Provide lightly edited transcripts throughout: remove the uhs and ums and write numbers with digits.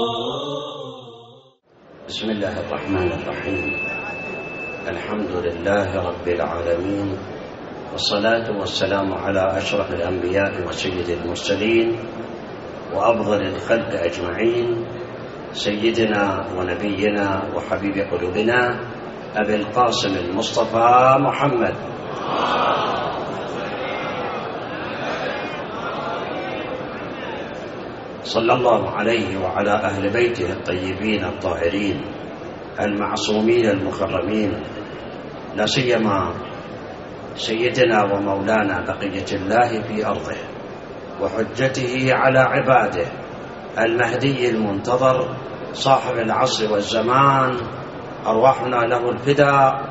بسم الله الرحمن الرحيم. الحمد لله رب العالمين، والصلاة والسلام على أشرف الأنبياء وسيد المرسلين وأفضل الخلق أجمعين، سيدنا ونبينا وحبيب قلوبنا أبي القاسم المصطفى محمد صلى الله عليه وعلى أهل بيته الطيبين الطاهرين المعصومين المكرمين، لا سيما سيدنا ومولانا بقية الله في أرضه وحجته على عباده المهدي المنتظر صاحب العصر والزمان، أرواحنا له الفداء،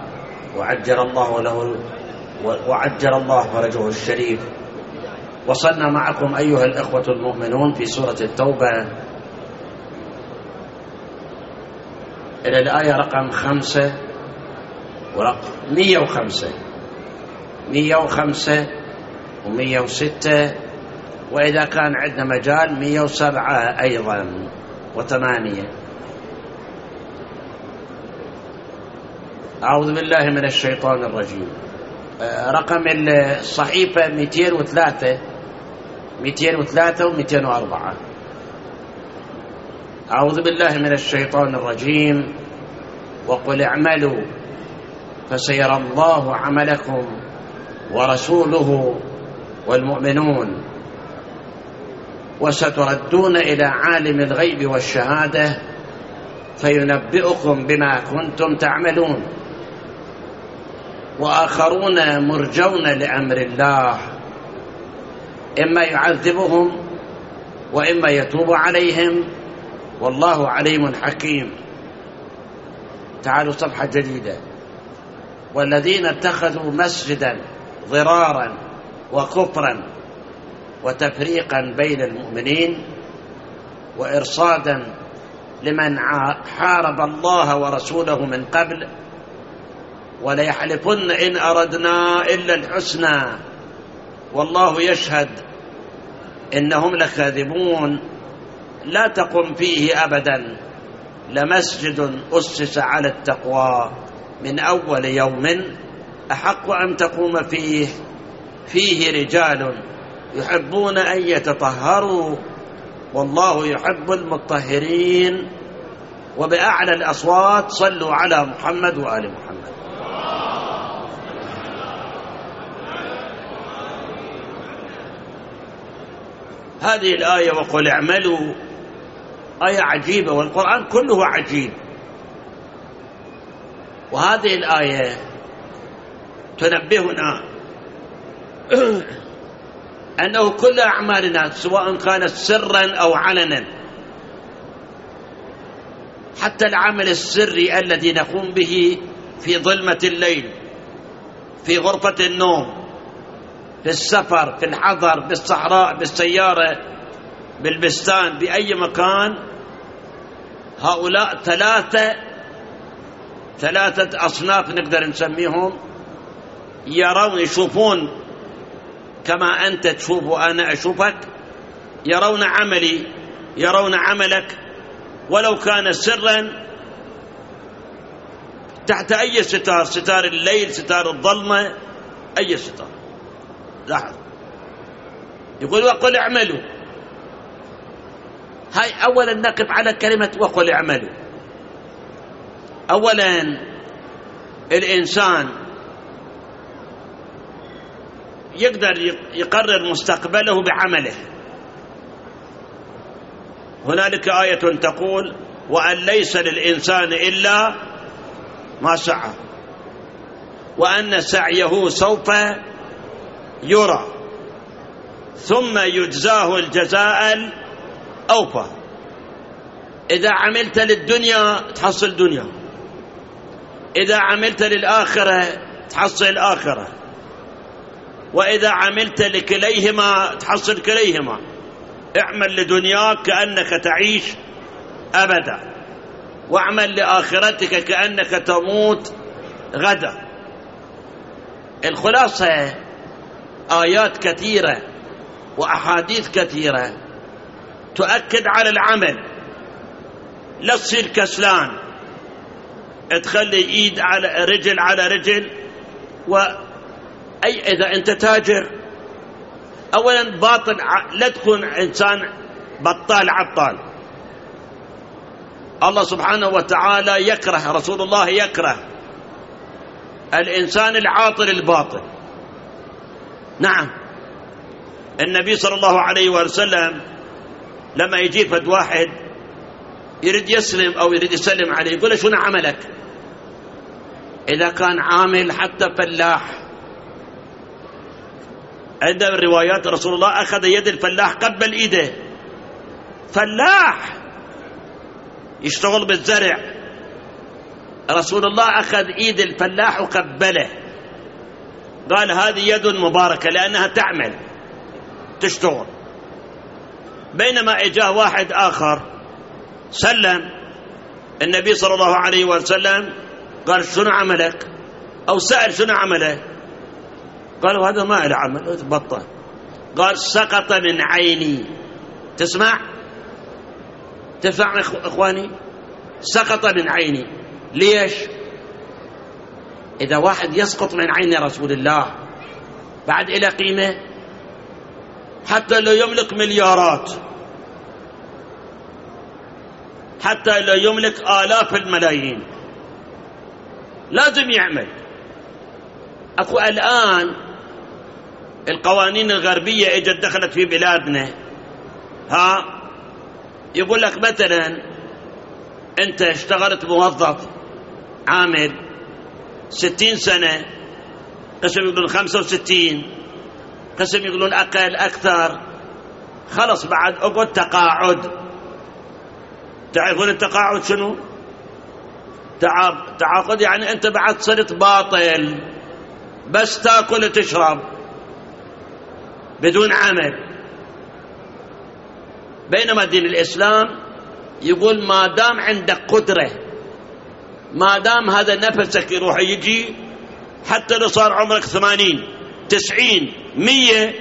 وعجل الله فرجه الشريف. وصلنا معكم أيها الإخوة المؤمنون في سورة التوبة إلى الآية رقم 5 ورقم 105 و106، وإذا كان عندنا مجال 107 أيضا و8. أعوذ بالله من الشيطان الرجيم. رقم الصحيفة 203 و204. أعوذ بالله من الشيطان الرجيم. وقل اعملوا فسيرى الله عملكم ورسوله والمؤمنون وستردون إلى عالم الغيب والشهادة فينبئكم بما كنتم تعملون. وآخرون مرجون لأمر الله إما يعذبهم وإما يتوب عليهم والله عليم حكيم. تعالوا صفحة جديدة. والذين اتخذوا مسجدا ضرارا وكفرا وتفريقا بين المؤمنين وإرصادا لمن حارب الله ورسوله من قبل وليحلفن إن أردنا إلا الحسنى والله يشهد إنهم لكاذبون. لا تقم فيه أبدا لمسجد أسس على التقوى من أول يوم أحق أن تقوم فيه رجال يحبون أن يتطهروا والله يحب المطهرين. وبأعلى الأصوات صلوا على محمد وآل محمد. هذه الآية وقل اعملوا آية عجيبة، والقرآن كله عجيب. وهذه الآية تنبهنا أنه كل أعمالنا سواء كانت سرا أو علنا، حتى العمل السري الذي نقوم به في ظلمة الليل، في غرفة النوم، في السفر، في الحضر، بالصحراء، بالسيارة، بالبستان، بأي مكان، هؤلاء ثلاثة أصناف نقدر نسميهم، يشوفون كما أنت تشوف وأنا أشوفك، يرون عملي، يرون عملك ولو كان سرا تحت أي ستار، ستار الليل، ستار الظلمة، أي ستار. لاحظ يقول وقل اعملوا. هاي أولا نقف على كلمة وقل اعملوا. أولا الإنسان يقدر يقرر مستقبله بعمله. هنالك آية تقول وأن ليس للإنسان إلا ما سعى وأن سعيه سوف يرى ثم يجزاه الجزاء الأوفى. إذا عملت للدنيا تحصل دنيا، إذا عملت للآخرة تحصل آخرة، وإذا عملت لكليهما تحصل كليهما. اعمل لدنياك كأنك تعيش أبدا، واعمل لآخرتك كأنك تموت غدا. الخلاصة آيات كثيرة وأحاديث كثيرة تؤكد على العمل، لا تصير كسلان تخلي ايد على رجل أي إذا أنت تاجر أولا باطل، لا تكون إنسان بطال عطال. الله سبحانه وتعالى يكره، رسول الله يكره الإنسان العاطل الباطل. نعم، النبي صلى الله عليه وسلم لما يجي فد واحد يريد يسلم أو يريد يسلم عليه يقول له شنو عملك؟ إذا كان عامل حتى فلاح، عند الروايات رسول الله أخذ يد الفلاح قبل إيده، فلاح يشتغل بالزرع، رسول الله أخذ إيد الفلاح وقبله، قال هذه يد مباركة لأنها تعمل تشتغل. بينما إجاه واحد آخر سلم النبي صلى الله عليه وسلم قال شنو عملك؟ أو سأل شنو عمله؟ قالوا هذا ما له عمل، بطل. قال سقط من عيني. تسمع إخواني؟ سقط من عيني. ليش؟ إذا واحد يسقط من عين رسول الله بعد إلى قيمة، حتى لو يملك مليارات، حتى لو يملك آلاف الملايين، لازم يعمل. أكو الآن القوانين الغربية اجت دخلت في بلادنا، يقول لك مثلا أنت اشتغلت موظف عامل 60 سنة، قسم يقولون 65، قسم يقولون أقل أكثر، خلص بعد أقعد تقاعد. تعرفون التقاعد شنو؟ تعاقد يعني أنت بعد صرت باطل، بس تأكل وتشرب بدون عمل. بينما دين الإسلام يقول ما دام عندك قدرة، ما دام هذا نفسك يروح يجي، حتى لو صار عمرك 80 90 100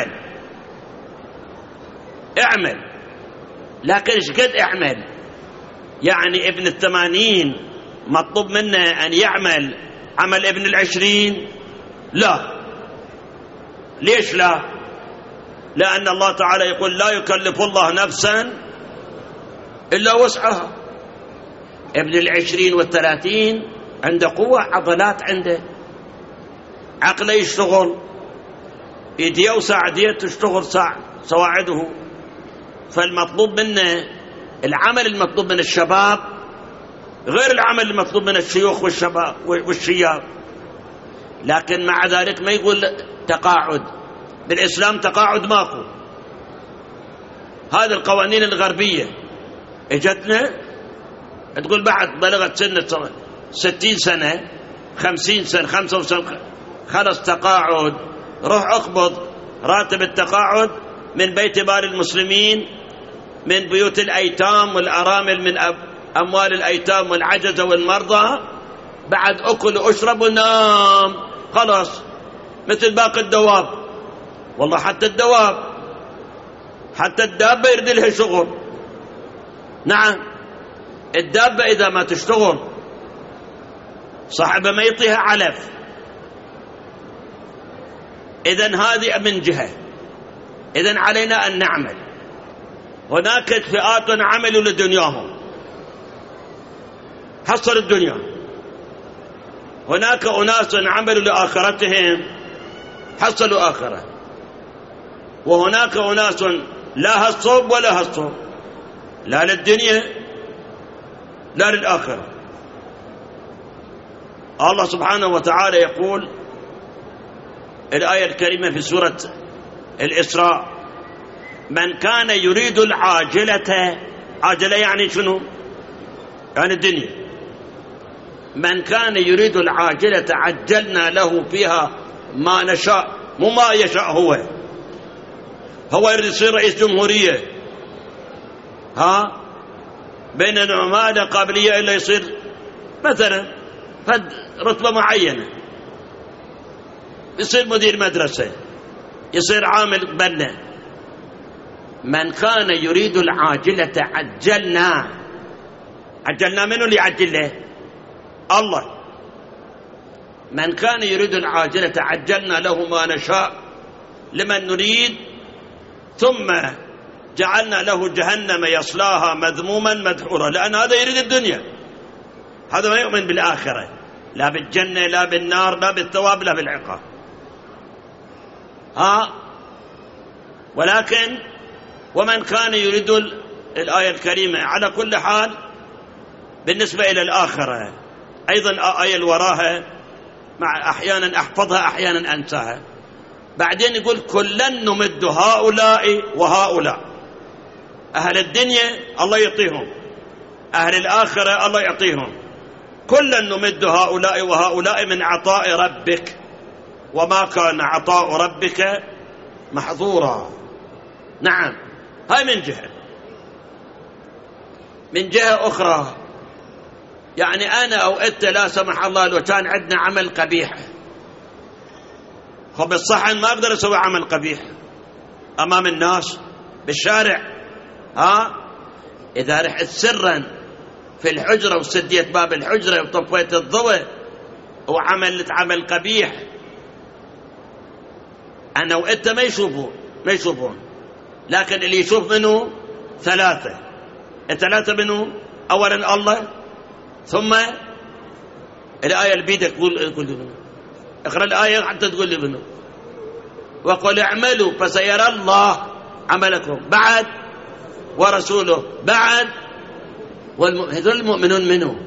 اعمل. لكن ايش قد اعمل؟ يعني ابن 80 مطلوب منه أن يعمل عمل ابن 20؟ لا. ليش لا؟ لأن الله تعالى يقول لا يكلف الله نفسا إلا وسعها. ابن 20 و30 عنده قوة، عضلات عنده، عقله يشتغل، يديه وساعديه تشتغل سواعده. فالمطلوب منه العمل المطلوب من الشباب غير العمل المطلوب من الشيوخ والشباب والشياب. لكن مع ذلك ما يقول تقاعد. بالإسلام تقاعد ماكو. هذه القوانين الغربية اجتنا تقول بعد بلغت سنة 60 سنة 50 سنة 55 سنة خلص تقاعد، روح اقبض راتب التقاعد من بيت مال المسلمين، من بيوت الأيتام والأرامل، من أموال الأيتام والعجزة والمرضى، بعد أكل وأشرب ونام خلاص، مثل باقي الدواب. والله حتى الدواب، حتى الدابة يرد لها شغل. نعم، الدابة إذا ما تشتغل صاحبها ما يعطيها علف. إذن هذه من جهة. إذن علينا أن نعمل. هناك فئات عملوا لدنياهم حصل الدنيا، هناك أناس عملوا لآخرتهم حصلوا آخرة، وهناك أناس لا هالصوب ولا هالصوب، لا للدنيا لا للآخرة. الله سبحانه وتعالى يقول الآية الكريمة في سورة الإسراء: من كان يريد العاجلة، عاجلة يعني شنو؟ يعني الدنيا. من كان يريد العاجلة عجلنا له فيها ما نشاء، مو ما يشاء هو يريد يصير رئيس جمهورية، بينما ما له قابلية إلا يصير مثلا فد رتبة معينة، يصير مدير مدرسة، يصير عامل بنا. من كان يريد العاجلة عجلنا عجلنا منه اللي يعجل له الله. من كان يريد العاجلة عجلنا له ما نشاء لمن نريد ثم جعلنا له جهنم يصلاها مذموما مدحورا، لأن هذا يريد الدنيا، هذا ما يؤمن بالآخرة، لا بالجنة لا بالنار لا بالثواب لا بالعقاب. ولكن ومن كان يريد الآية الكريمة على كل حال بالنسبة إلى الآخرة أيضا آية وراها مع أحيانا أحفظها أحيانا أنساها. بعدين يقول كلا نمد هؤلاء وهؤلاء، أهل الدنيا الله يعطيهم، أهل الآخرة الله يعطيهم، كلا نمد هؤلاء وهؤلاء من عطاء ربك وما كان عطاء ربك محظورا. نعم، هاي من جهة. من جهة أخرى يعني أنا أو أنت لا سمح الله لو كان عندنا عمل قبيح، بالصحن ما أقدر أسوي عمل قبيح أمام الناس بالشارع. إذا رحت سرا في الحجرة وسديت باب الحجرة وطفيت الضوء وعملت عمل قبيح، أنا وأنت ما يشوفون، لكن اللي يشوف منه ثلاثة. الثلاثة منه أولا الله، ثم الآية اللي بيدك قول اقرأ الآية حتى تقول لي منه، وقل اعملوا فسيرى الله عملكم بعد ورسوله بعد هذول المؤمنون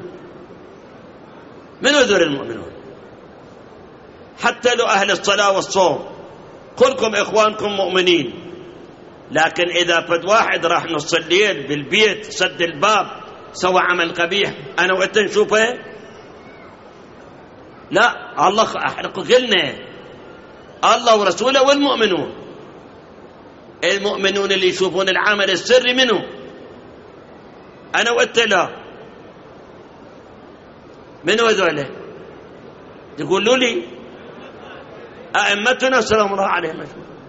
منو هذول المؤمنون؟ حتى لو أهل الصلاة والصوم كلكم إخوانكم مؤمنين، لكن إذا فد واحد راح نص الليل بالبيت سد الباب سوى عمل قبيح أنا وأنت نشوفه؟ لا، الله أحرق قلنا الله ورسوله والمؤمنون. المؤمنون اللي يشوفون العمل السري منه، أنا وأنت لا. منو هذول؟ يقولوا لي أئمتنا سلام الله عليهم،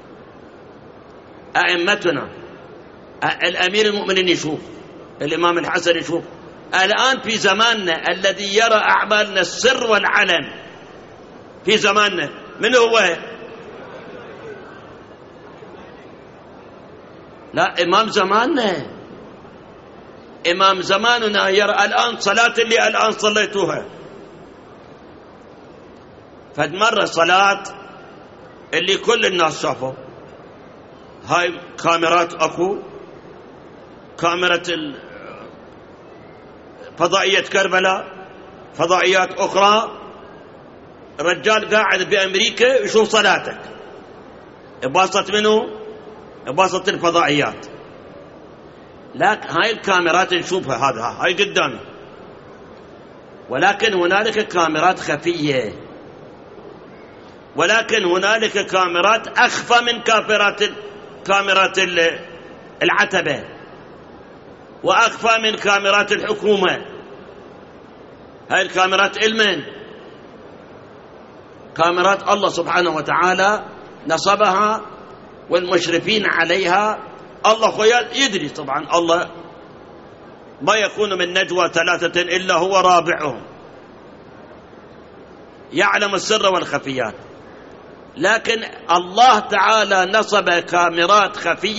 أئمتنا. الأمير المؤمنين يشوف، الإمام الحسن يشوف. الآن في زماننا الذي يرى أعمالنا السر والعلن في زماننا من هو؟ لا، إمام زماننا يرى الآن صلاة اللي الآن صليتوها. فمرة صلاة اللي كل الناس شافوا، هاي كاميرات أكو، كاميرا فضائية كربلاء، فضائيات أخرى، الرجال قاعد بأمريكا يشوف صلاتك، بواسطة منه؟ بواسطة الفضائيات. لكن هاي الكاميرات نشوفها، هاي قدامي، ولكن هنالك كاميرات خفية، ولكن هنالك كاميرات أخفى من كاميرات العتبة، وأخفى من كاميرات الحكومة. هاي الكاميرات المن كاميرات الله سبحانه وتعالى نصبها، والمشرفين عليها الله خيال يدري. طبعا الله ما يكون من نجوى ثلاثة إلا هو رابعهم، يعلم السر والخفيات. لكن الله تعالى نصب كاميرات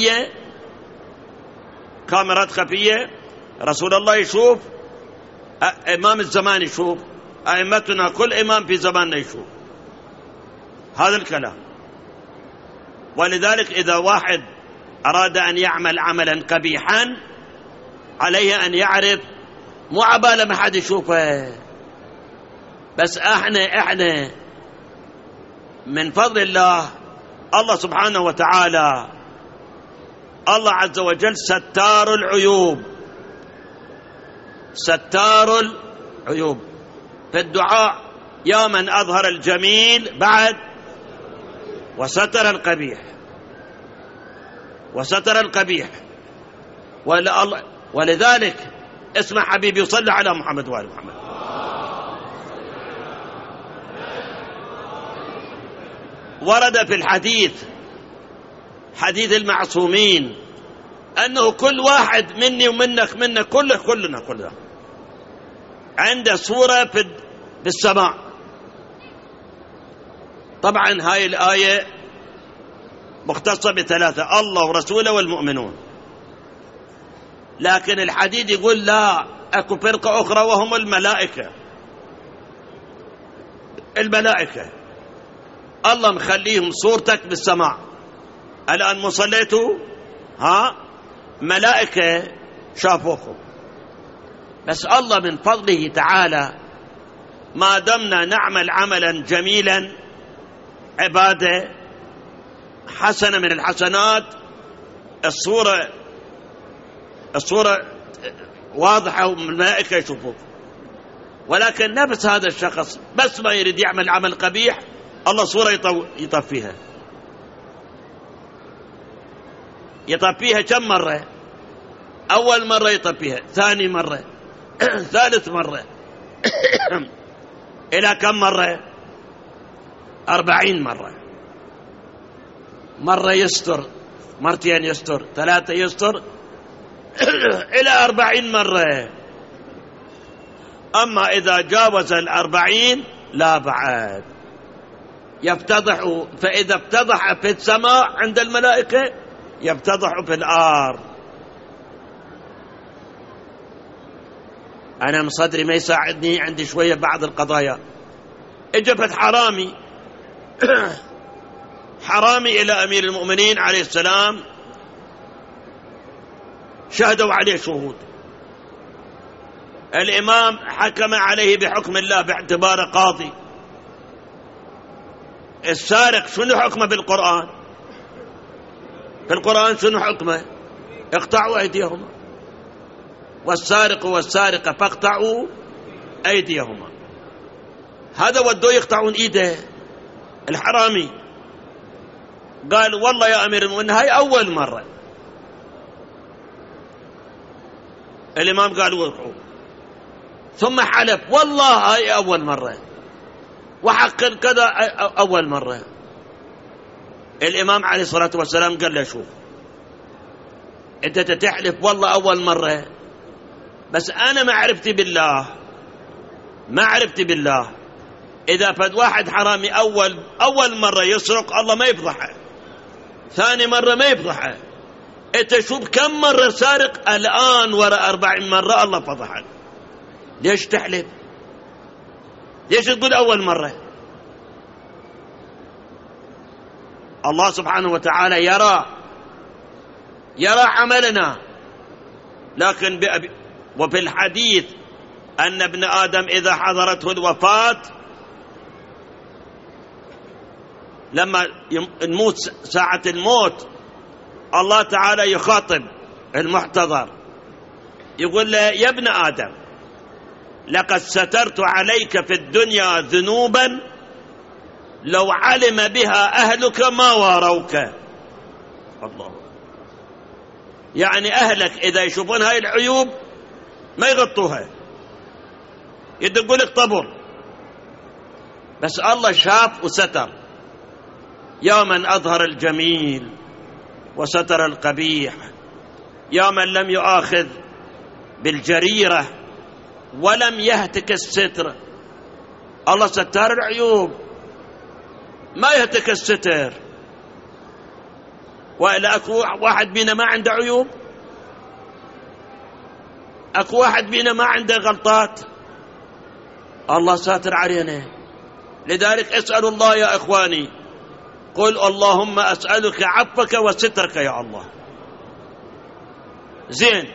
خفية. رسول الله يشوف، إمام الزمان يشوف، أئمتنا كل إمام في زماننا يشوف هذا الكلام. ولذلك إذا واحد أراد أن يعمل عملا قبيحا عليه أن يعرف مو عبالة ما حد يشوفه، بس احنا من فضل الله سبحانه وتعالى، الله عز وجل ستار العيوب في الدعاء: يا من أظهر الجميل بعد وستر القبيح. ولذلك اسمع حبيبي، صلى على محمد وآل محمد. ورد في الحديث، حديث المعصومين، أنه كل واحد مني ومنك كلنا عنده صورة في السماء. طبعا هاي الآية مختصة بثلاثة: الله ورسوله والمؤمنون. لكن الحديث يقول لا، أكو فرقة أخرى وهم الملائكة. الملائكة الله مخليهم صورتك بالسماء. الآن مصليتوا ملائكة شافوكم، بس الله من فضله تعالى ما دمنا نعمل عملا جميلا، عبادة حسنة من الحسنات، الصورة واضحة والملائكة يشوفوك. ولكن نفس هذا الشخص بس ما يريد يعمل عمل قبيح، الله صورة يطفيها كم مرة؟ أول مرة يطفيها، ثاني مرة، ثالث مرة، إلى كم مرة؟ 40 مرة. مرة يستر، مرتين يستر، 3 يستر، إلى 40 مرة. أما إذا جاوز 40 لا بعد يفتضح. فإذا افتضح في السماء عند الملائكة يفتضح في الأرض. أنا من صدري ما يساعدني، عندي شوية بعض القضايا. اجفت حرامي إلى أمير المؤمنين عليه السلام، شهدوا عليه شهود. الإمام حكم عليه بحكم الله باعتباره قاضي. السارق شنو حكمه بالقرآن؟ في القرآن شنو حكمه؟ اقطعوا أيديهما، والسارق والسارقة فاقطعوا أيديهما. هذا ودوا يقطعون إيده الحرامي. قال والله يا أمير المؤمنين هاي أول مرة. الإمام قال وقعوا، ثم حلف والله هاي أول مرة، وحق كذا أول مرة. الإمام عليه الصلاة والسلام قال له شوف، أنت تحلف والله أول مرة، بس أنا ما عرفتي بالله. إذا فد واحد حرامي أول مرة يسرق الله ما يفضحه، ثاني مرة ما يفضحه. أنت شوف كم مرة سارق الآن وراء 40 مرة الله فضحك. ليش تحلف؟ ليش تقول أول مرة؟ الله سبحانه وتعالى يرى عملنا. لكن وفي الحديث أن ابن آدم إذا حضرته الوفاة، لما نموت ساعة الموت، الله تعالى يخاطب المحتضر يقول له يا ابن آدم لقد سترت عليك في الدنيا ذنوبا لو علم بها أهلك ما واروك. الله، يعني أهلك إذا يشوفون هاي العيوب ما يغطوها، يدقوا لك طبر، بس الله شاف وستر. يا من أظهر الجميل وستر القبيح، يا من لم يؤاخذ بالجريرة ولم يهتك الستر. الله ستار العيوب، ما يهتك الستر. وإلا أكو واحد بينا ما عنده عيوب؟ أكو واحد بينا ما عنده غلطات؟ الله ساتر علينا. لذلك اسألوا الله يا إخواني، قل اللهم أسألك عفوك وسترك يا الله. زين،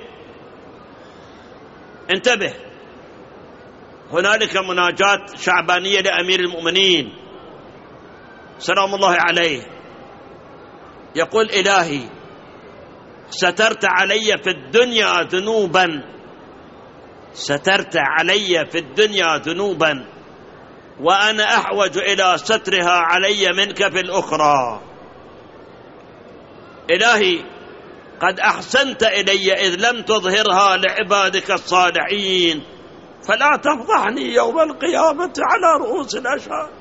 انتبه، هنالك مناجاة شعبانية لأمير المؤمنين سلام الله عليه، يقول إلهي سترت علي في الدنيا ذنوبا، سترت علي في الدنيا ذنوبا وأنا أحوج إلى سترها علي منك في الأخرى. إلهي قد أحسنت إلي إذ لم تظهرها لعبادك الصالحين، فلا تفضحني يوم القيامة على رؤوس الأشهاد.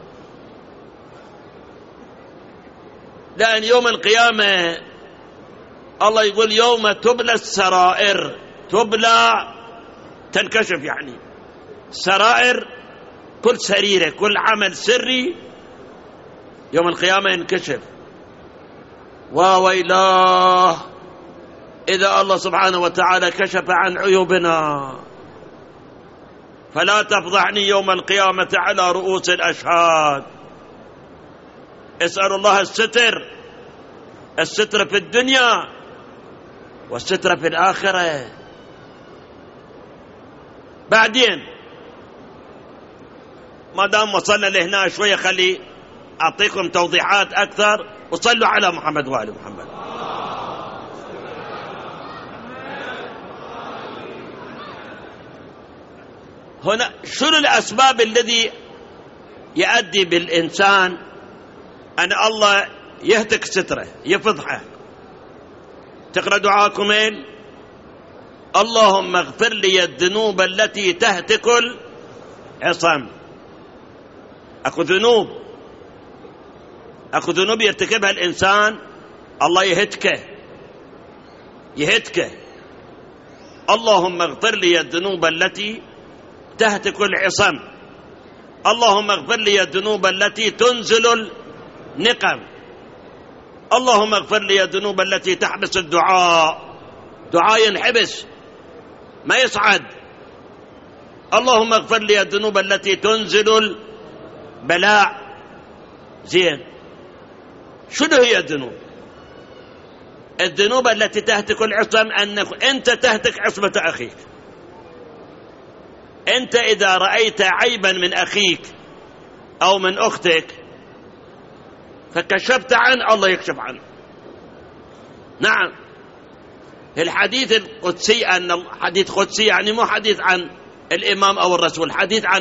لأن يوم القيامة الله يقول يوم تبلى السرائر، تبلى تنكشف، يعني سرائر، كل سريرة، كل عمل سري يوم القيامة ينكشف. وويلاه إذا الله سبحانه وتعالى كشف عن عيوبنا، فلا تفضحني يوم القيامة على رؤوس الأشهاد. اسأل الله الستر، الستر في الدنيا والستر في الآخرة. بعدين ما دام وصلنا لهنا شوية خلي أعطيكم توضيحات أكثر، وصلوا على محمد وآل محمد. هنا شنو الأسباب الذي يؤدي بالإنسان أن الله يهتك ستره يفضحه؟ تقرأ دعاءكم اللهم اغفر لي الذنوب التي تهتك العصم. أكو ذنوب يرتكبها الإنسان الله يهتكه. اللهم اغفر لي الذنوب التي تهتك العصم. اللهم اغفر لي الذنوب التي تنزل النقم. اللهم اغفر لي الذنوب التي تحبس الدعاء ينحبس ما يصعد. اللهم اغفر لي الذنوب التي تنزل البلاء. زين، شنو هي الذنوب التي تهتك العصم؟ أنك أنت تهتك عصمة أخيك. أنت إذا رأيت عيبا من أخيك أو من أختك فكشفت عنه، الله يكشف عنه. نعم، الحديث القدسي، أن حديث قدسي يعني مو حديث عن الإمام أو الرسول، حديث عن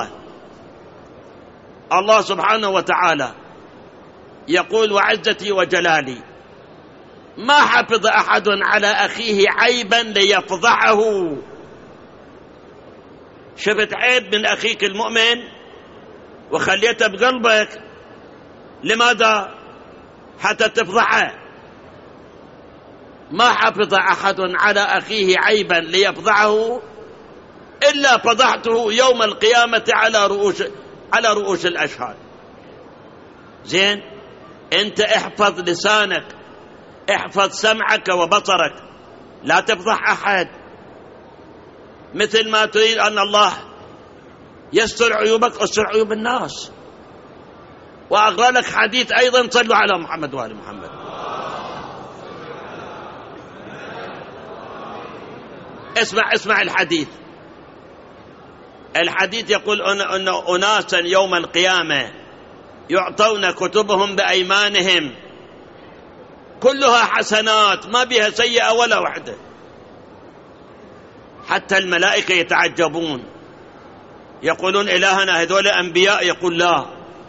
الله سبحانه وتعالى يقول وعزتي وجلالي ما حفظ أحد على أخيه عيبا ليفضحه. شفت عيب من أخيك المؤمن وخليته بقلبك، لماذا؟ حتى تفضحه. ما حفظ أحد على أخيه عيبا ليفضحه إلا فضحته يوم القيامة على رؤوس الأشهاد. زين، أنت احفظ لسانك، احفظ سمعك وبصرك، لا تفضح أحد. مثل ما تريد أن الله يستر عيوبك، استر عيوب الناس. وأقرأ لك حديث أيضا، صلوا على محمد وآل محمد. اسمع الحديث يقول أن أناسا يوم القيامة يعطون كتبهم بأيمانهم كلها حسنات ما بها سيئة ولا واحدة. حتى الملائكة يتعجبون، يقولون إلهنا هذول أنبياء؟ يقول لا.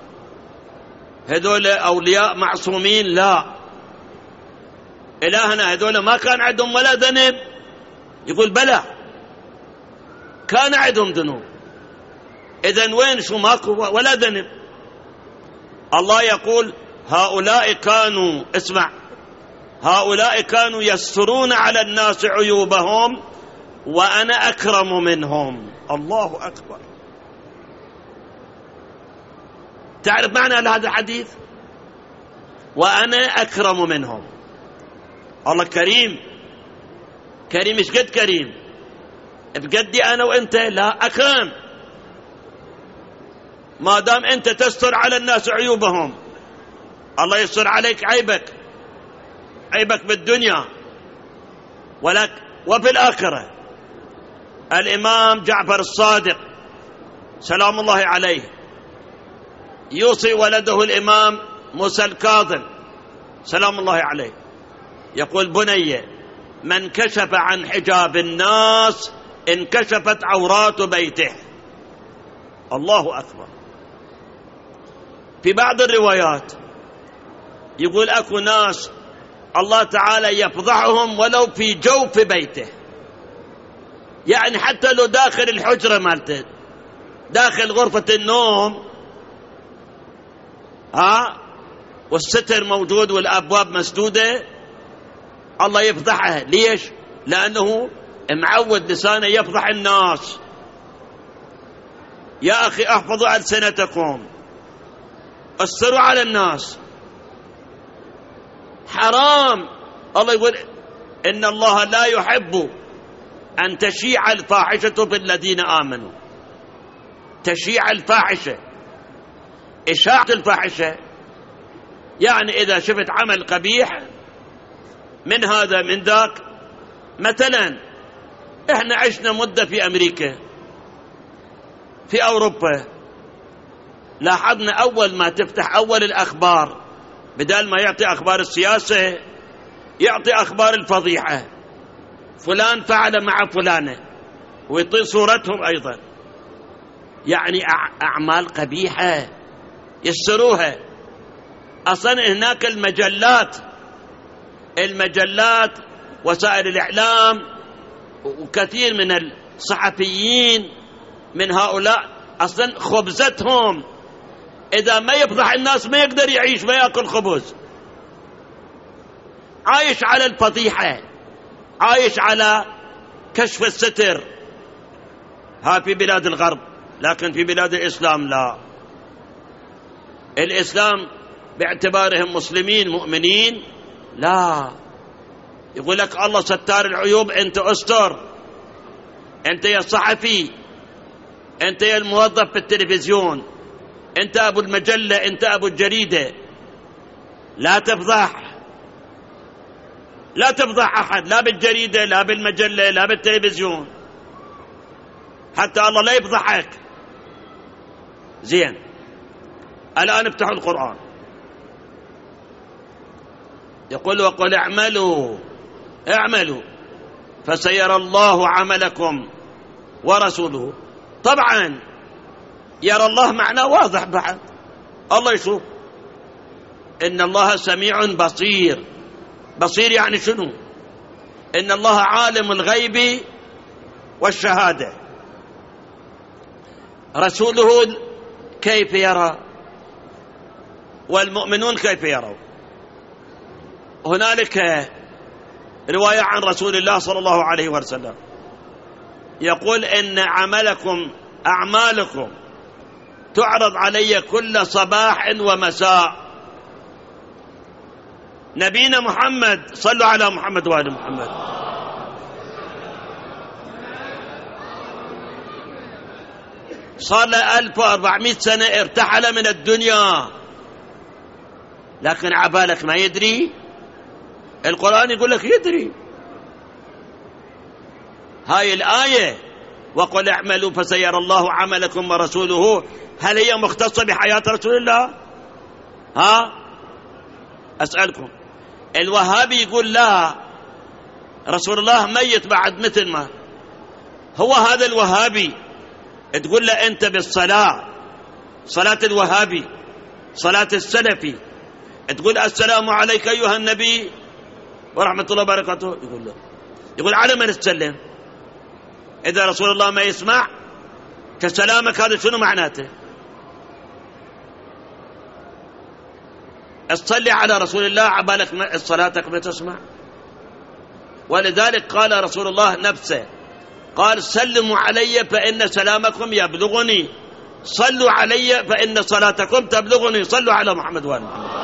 هذول أولياء معصومين؟ لا. إلهنا هذول ما كان عندهم ولا ذنب؟ يقول بلى كان عندهم ذنوب. إذن وين شو ماكو ولا ذنب؟ الله يقول هؤلاء كانوا يسترون على الناس عيوبهم وأنا أكرم منهم. الله أكبر. تعرف معنى هذا الحديث؟ وأنا أكرم منهم. الله كريم مش قد كريم بقدي أنا وإنت، لا، أكرم. ما دام أنت تستر على الناس عيوبهم الله يستر عليك عيبك بالدنيا وفي الآخرة. الإمام جعفر الصادق سلام الله عليه يوصي ولده الإمام موسى الكاظم سلام الله عليه، يقول بني من كشف عن حجاب الناس انكشفت عورات بيته. الله أكبر. في بعض الروايات يقول أكو ناس الله تعالى يفضحهم ولو في جوف بيته، يعني حتى لو داخل الحجرة مالته، داخل غرفة النوم والستر موجود والأبواب مسدودة، الله يفضحه. ليش؟ لأنه معود لسانه يفضح الناس. يا أخي احفظوا ألسنتكم، أثروا على الناس، حرام. الله يقول إن الله لا يحب أن تشيع الفاحشة بالذين آمنوا. تشيع الفاحشة، إشاعة الفاحشة، يعني إذا شفت عمل قبيح من هذا من ذاك. مثلا إحنا عشنا مدة في أمريكا، في أوروبا، لاحظنا أول ما تفتح أول الأخبار بدل ما يعطي أخبار السياسة يعطي أخبار الفضيحة، فلان فعل مع فلانة، ويعطي صورتهم أيضا، يعني أعمال قبيحة يسروها. أصلا هناك المجلات وسائل الإعلام وكثير من الصحفيين من هؤلاء أصلا خبزتهم إذا ما يفضح الناس ما يقدر يعيش، ما يأكل خبز، عايش على الفضيحة، عايش على كشف الستر. ها في بلاد الغرب، لكن في بلاد الإسلام لا. الإسلام باعتبارهم مسلمين مؤمنين لا، يقول لك الله ستار العيوب، أنت أستر، أنت يا صحفي، أنت يا الموظف في التلفزيون، أنت أبو المجلة، أنت أبو الجريدة، لا تفضح، لا تفضح أحد، لا بالجريدة لا بالمجلة لا بالتلفزيون، حتى الله لا يفضحك. زين، الآن افتحوا القرآن، يقول وقل اعملوا فسيرى الله عملكم ورسوله. طبعا يرى الله معناه واضح بعد، الله يشوف. إن الله سميع بصير. بصير يعني شنو؟ إن الله عالم الغيب والشهادة. رسوله كيف يرى؟ والمؤمنون كيف يرون؟ هنالك رواية عن رسول الله صلى الله عليه وسلم يقول إن أعمالكم تعرض علي كل صباح ومساء. نبينا محمد، صلوا على محمد وآل محمد، صار له 1400 سنة ارتحل من الدنيا، لكن عبالك ما يدري؟ القرآن يقول لك يدري. هاي الآية وقل اعملوا فسيرى الله عملكم ورسوله، هل هي مختصة بحياة رسول الله؟ ها أسألكم. الوهابي يقول لا، رسول الله ميت بعد، مثل ما هو هذا الوهابي تقول له أنت بالصلاة، صلاة الوهابي، صلاة السلفي، تقول السلام عليك أيها النبي ورحمة الله وبركاته، يقول له، يقول على من تسلم؟ إذا رسول الله ما يسمع كسلامك هذا شنو معناته؟ اصلي على رسول الله عبالك صلاتك ما تسمع. ولذلك قال رسول الله نفسه، قال سلموا علي فإن سلامكم يبلغني، صلوا علي فإن صلاتكم تبلغني. صلوا على محمد وآل محمد.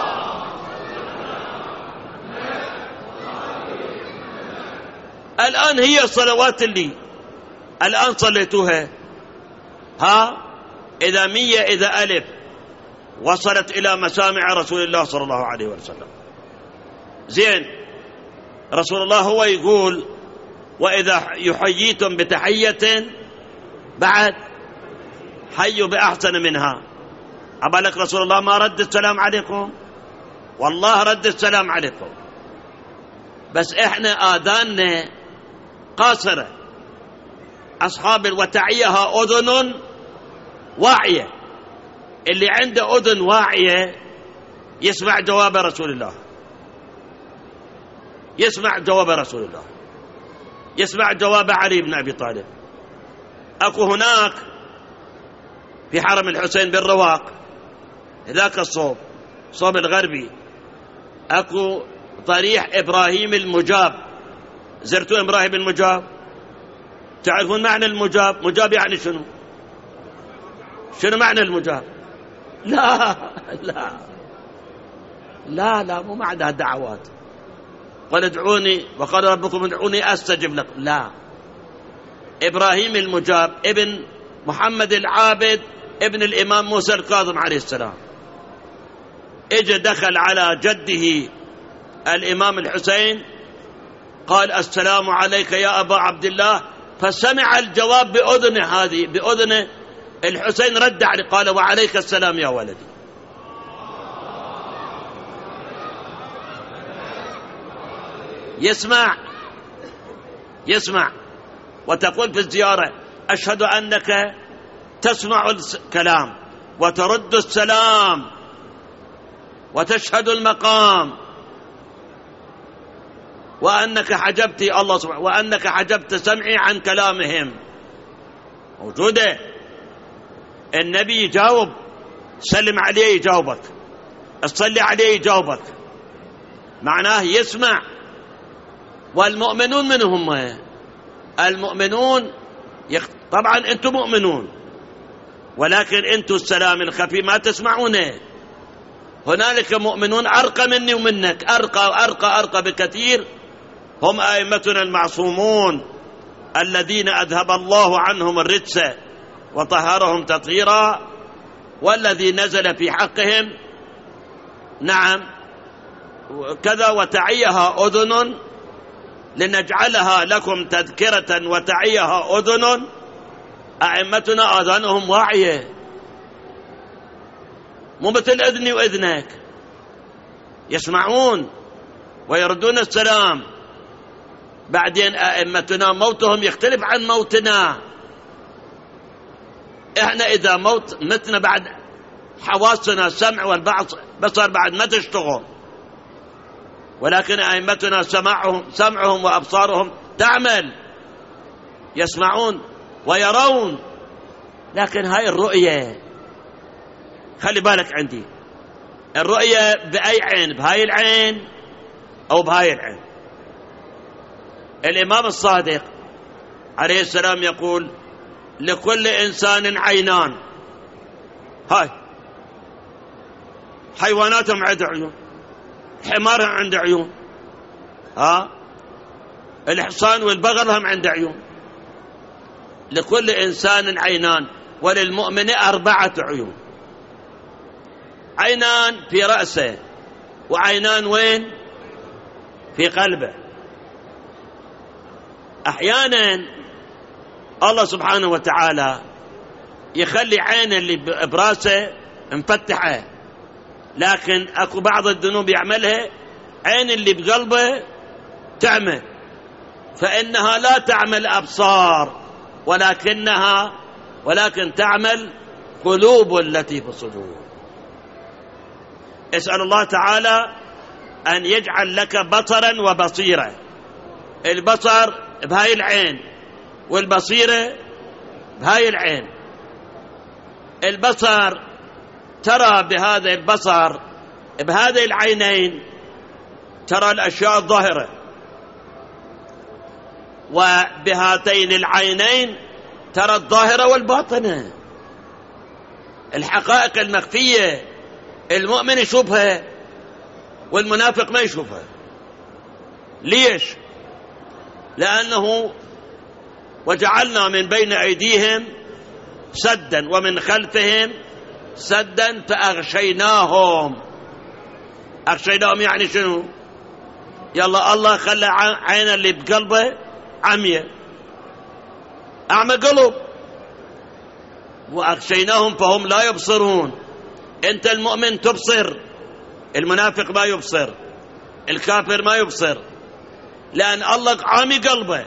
الآن هي الصلوات اللي الآن صليتوها، ها إذا 100 إذا 1000 وصلت إلى مسامع رسول الله صلى الله عليه وسلم. زين، رسول الله هو يقول وإذا يحييتم بتحية بعد حيوا بأحسن منها. عبالك رسول الله ما رد السلام عليكم؟ والله رد السلام عليكم، بس إحنا آذاننا قاصرة. أصحاب الوتعية ها أذن واعية، اللي عنده أذن واعية يسمع جواب رسول الله، يسمع جواب رسول الله، يسمع جواب علي بن أبي طالب. أكو هناك في حرم الحسين بالرواق ذاك الصوب، صوب الغربي، أكو ضريح إبراهيم المجاب. زرتوا إبراهيم المجاب؟ تعرفون معنى المجاب؟ مجاب يعني شنو؟ شنو معنى المجاب؟ لا لا لا لا، مو معنى دعوات. قل ادعوني وقال ربكم ادعوني أستجب لكم، لا. إبراهيم المجاب ابن محمد العابد ابن الإمام موسى الكاظم عليه السلام، اجى دخل على جده الإمام الحسين قال السلام عليك يا أبا عبد الله، فسمع الجواب بأذنه، هذه بأذنه الحسين رد عليه قال وعليك السلام يا ولدي. يسمع وتقول في الزيارة أشهد أنك تسمع الكلام وترد السلام وتشهد المقام، وأنك حجبت الله سبحانه وأنك حجبت سمعي عن كلامهم، موجودة. النبي يجاوب، سلم عليه يجاوبك، اصلي عليه يجاوبك، معناه يسمع. والمؤمنون من هم؟ المؤمنون طبعا أنتم مؤمنون، ولكن أنتم السلام الخفي ما تسمعونه. هنالك مؤمنون أرقى مني ومنك، أرقى بكثير، هم أئمتنا المعصومون الذين أذهب الله عنهم الرجس وطهرهم تطهيرا، والذي نزل في حقهم نعم كذا وتعيها أذن لنجعلها لكم تذكرة وتعيها أذن. أئمتنا آذانهم واعية، مو مثل إذني وإذنك، يسمعون ويردون السلام. بعدين أئمتنا موتهم يختلف عن موتنا، إحنا إذا متنا بعد حواسنا سمع والبصر بعد ما تشتغل، ولكن أئمتنا سمعهم وأبصارهم تعمل، يسمعون ويرون. لكن هاي الرؤية خلي بالك عندي، الرؤية بأي عين؟ بهاي العين أو بهاي العين؟ الإمام الصادق عليه السلام يقول لكل إنسان عينان. هاي حيواناتهم عنده عيون، حمارهم عنده عيون، الحصان والبغل هم عنده عيون. لكل إنسان عينان، وللمؤمن 4 عيون، عينان في رأسه، وعينان وين؟ في قلبه. أحيانا الله سبحانه وتعالى يخلي عين اللي براسه مفتحة، لكن أكو بعض الذنوب يعملها عين اللي بقلبه تعمل، فإنها لا تعمل أبصار ولكن تعمل قلوب التي في الصدور. اسأل الله تعالى أن يجعل لك بصرا وبصيرة. البصر بهاي العين والبصيرة بهاي العين. البصر ترى بهذا البصر بهذه العينين ترى الأشياء الظاهرة، وبهاتين العينين ترى الظاهرة والباطنة، الحقائق المخفية. المؤمن يشوفها والمنافق ما يشوفها. ليش؟ لأنه وجعلنا من بين أيديهم سدا ومن خلفهم سدا فأغشيناهم. أغشيناهم يعني شنو؟ يلا الله خلى عين اللي بقلبه عمية، أعمى قلب، وأغشيناهم فهم لا يبصرون. أنت المؤمن تبصر، المنافق ما يبصر، الكافر ما يبصر، لأن الله عامي قلبه.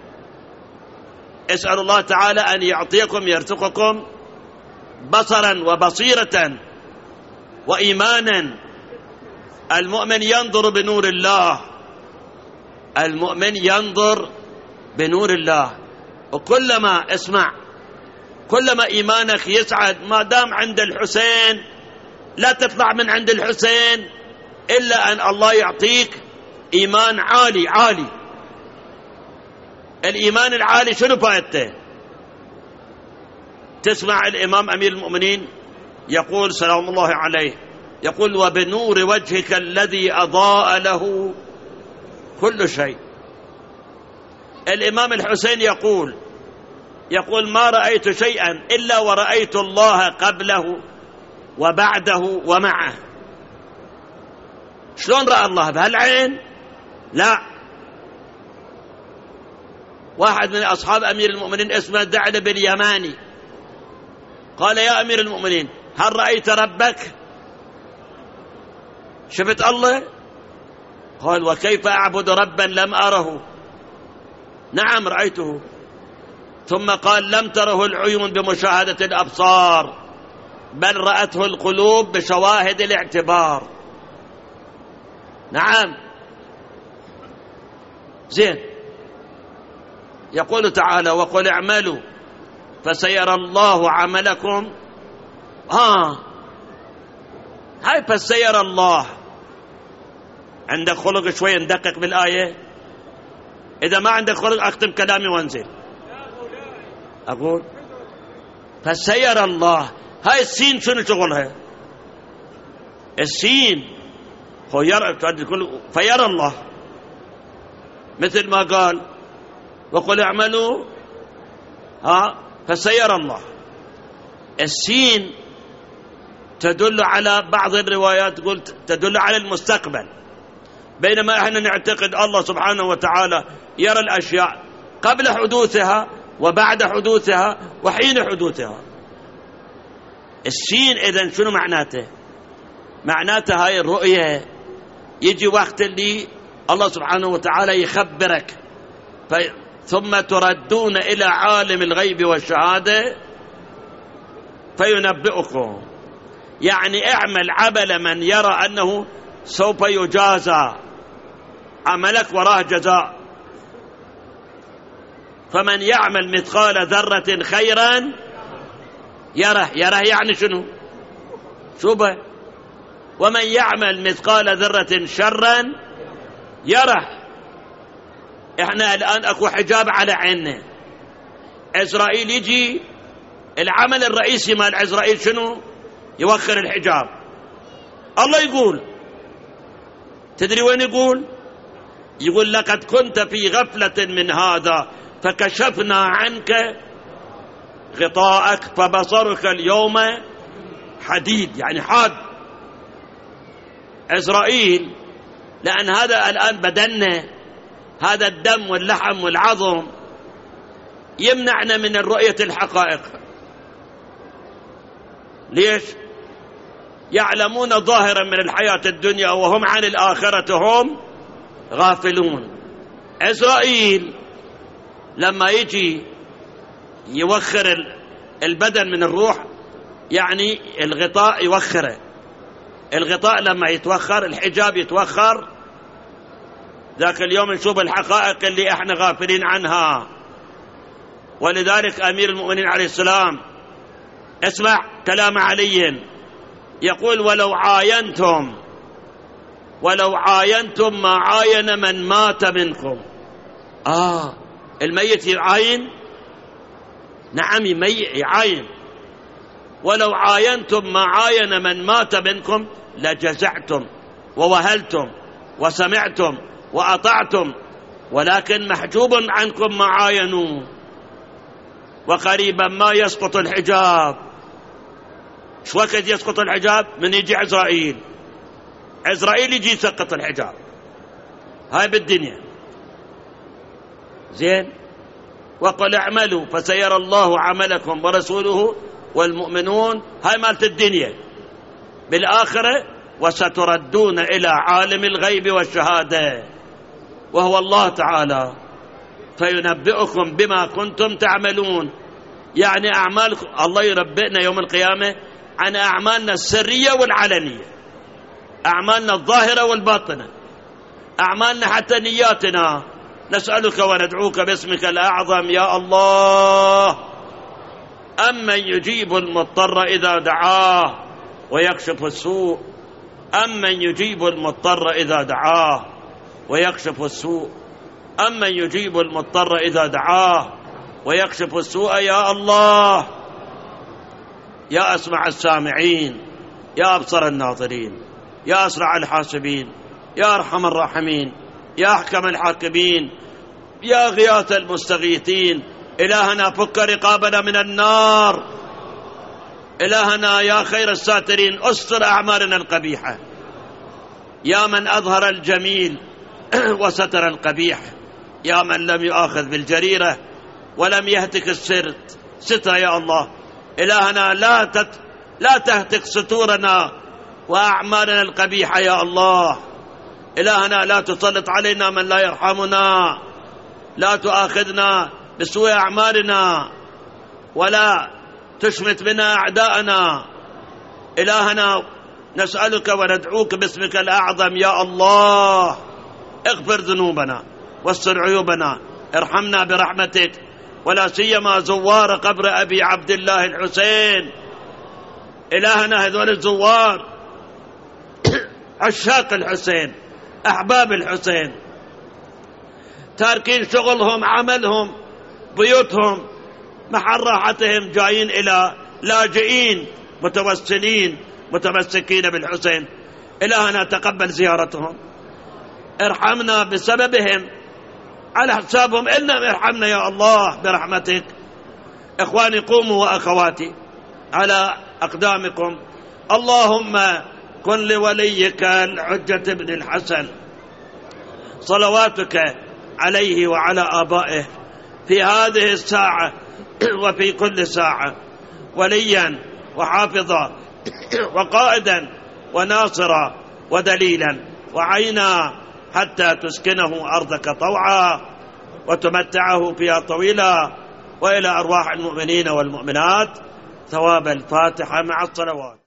اسأل الله تعالى أن يعطيكم يرزقكم بصرا وبصيرة وإيمانا. المؤمن ينظر بنور الله، المؤمن ينظر بنور الله. وكلما اسمع كلما إيمانك يسعد. ما دام عند الحسين لا تطلع من عند الحسين إلا أن الله يعطيك إيمان عالي عالي. الإيمان العالي شنو فائدته؟ تسمع الإمام أمير المؤمنين يقول سلام الله عليه، يقول وبنور وجهك الذي أضاء له كل شيء. الإمام الحسين يقول ما رأيت شيئا إلا ورأيت الله قبله وبعده ومعه. شلون رأى الله؟ بهالعين؟ لا. واحد من أصحاب أمير المؤمنين اسمه دعلب اليماني قال يا أمير المؤمنين هل رأيت ربك؟ شفت الله؟ قال وكيف أعبد ربا لم أره؟ نعم رأيته. ثم قال لم تره العيون بمشاهدة الأبصار بل رأته القلوب بشواهد الاعتبار. نعم. زين. يقول تعالى وقل اعملوا فسيرى الله عملكم. هاي فسيرى الله. عندك خلق شوية ندقق بالآية؟ إذا ما عندك خلق أختم كلامي وانزل. أقول فسيرى الله. هاي السين شنو شغلها؟ السين هو فيرى الله، مثل ما قال وقل اعملوا فسيرى الله. السين تدل على بعض الروايات تقول تدل على المستقبل، بينما احنا نعتقد الله سبحانه وتعالى يرى الأشياء قبل حدوثها وبعد حدوثها وحين حدوثها. السين إذن شنو معناته؟ معناته هاي الرؤية يجي وقت اللي الله سبحانه وتعالى يخبرك ثم تردون إلى عالم الغيب والشهادة فينبئكم. يعني اعمل عمل من يرى أنه سوف يجازى، عملك وراه جزاء. فمن يعمل مثقال ذرة خيرا يره يعني شنو؟ شوبه. ومن يعمل مثقال ذرة شرا يره. احنا الآن اكو حجاب على عيننا. عزرائيل يجي، العمل الرئيسي مال عزرائيل شنو؟ يوخر الحجاب. الله يقول، تدري وين يقول؟ يقول لقد كنت في غفلة من هذا فكشفنا عنك غطاءك فبصرك اليوم حديد، يعني حاد. عزرائيل لأن هذا الآن بدننا، هذا الدم واللحم والعظم يمنعنا من الرؤية الحقائق. ليش؟ يعلمون ظاهرا من الحياة الدنيا وهم عن الآخرة هم غافلون. عزرائيل لما يجي يوخر البدن من الروح، يعني الغطاء يوخره. الغطاء لما يتوخر الحجاب يتوخر، ذاك اليوم نشوف الحقائق اللي احنا غافلين عنها. ولذلك أمير المؤمنين عليه السلام اسمع كلام علي، يقول ولو عاينتم ما عاين من مات منكم. الميت يعاين؟ نعم يعاين. ولو عاينتم ما عاين من مات منكم لجزعتم ووهلتم وسمعتم وأطعتم، ولكن محجوب عنكم ما عاينوا. وقريبا ما يسقط الحجاب. شو وقت يسقط الحجاب؟ من يجي عزرائيل يجي يسقط الحجاب. هاي بالدنيا. زين. وقل اعملوا فسيرى الله عملكم ورسوله والمؤمنون. هاي مالت الدنيا. بالآخرة وستردون إلى عالم الغيب والشهادة وهو الله تعالى فينبئكم بما كنتم تعملون. يعني أعمالكم الله يربئنا يوم القيامة عن أعمالنا السرية والعلنية، أعمالنا الظاهرة والباطنة، أعمالنا حتى نياتنا. نسألك وندعوك باسمك الأعظم يا الله أمن يجيب المضطر إذا دعاه ويكشف السوء، أمن يجيب المضطر إذا دعاه ويكشف السوء، أمن يجيب المضطر إذا دعاه ويكشف السوء. يا الله يا أسمع السامعين، يا أبصر الناظرين، يا أسرع الحاسبين، يا أرحم الراحمين، يا أحكم الحاكمين، يا غياث المستغيثين. إلهنا فك رقابنا من النار. إلهنا يا خير الساترين استر أعمالنا القبيحة. يا من أظهر الجميل وستر القبيح، يا من لم يؤاخذ بالجريرة ولم يهتك ستر يا الله. إلهنا لا تهتك ستورنا وأعمالنا القبيحة يا الله. إلهنا لا تسلط علينا من لا يرحمنا، لا تؤاخذنا بسوء أعمالنا، ولا تشمت بنا أعداءنا. إلهنا نسألك وندعوك باسمك الأعظم يا الله، اغفر ذنوبنا واستر عيوبنا، ارحمنا برحمتك، ولا سيما زوار قبر أبي عبد الله الحسين. إلهنا هذول الزوار عشاق الحسين، أحباب الحسين، تاركين شغلهم، عملهم، بيوتهم، محل راحتهم، جايين إلى لاجئين متوسلين متمسكين بالحسين. إلهنا تقبل زيارتهم، ارحمنا بسببهم، على حسابهم إنهم ارحمنا يا الله برحمتك. إخواني قوموا وأخواتي على أقدامكم. اللهم كن لوليك الحجة بن الحسن صلواتك عليه وعلى آبائه في هذه الساعة وفي كل ساعة وليا وحافظا وقائدا وناصرا ودليلا وعينا، حتى تسكنه أرضك طوعا وتمتعه فيها طويلا، وإلى أرواح المؤمنين والمؤمنات ثواب الفاتحة مع الصلوات.